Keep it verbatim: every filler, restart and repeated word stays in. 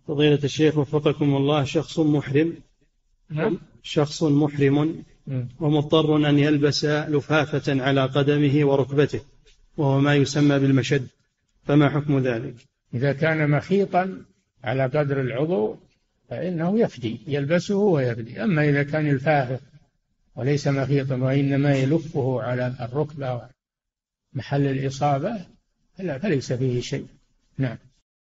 فضيلة الشيخ وفقكم الله، شخص محرم نعم. شخص محرم ومضطر أن يلبس لفافة على قدمه وركبته وهو ما يسمى بالمشد، فما حكم ذلك؟ إذا كان مخيطا على قدر العضو فإنه يفدي، يلبسه ويفدي. أما إذا كان الفافة وليس مخيطا وإنما يلفه على الركبة محل الإصابة فليس فيه شيء. نعم.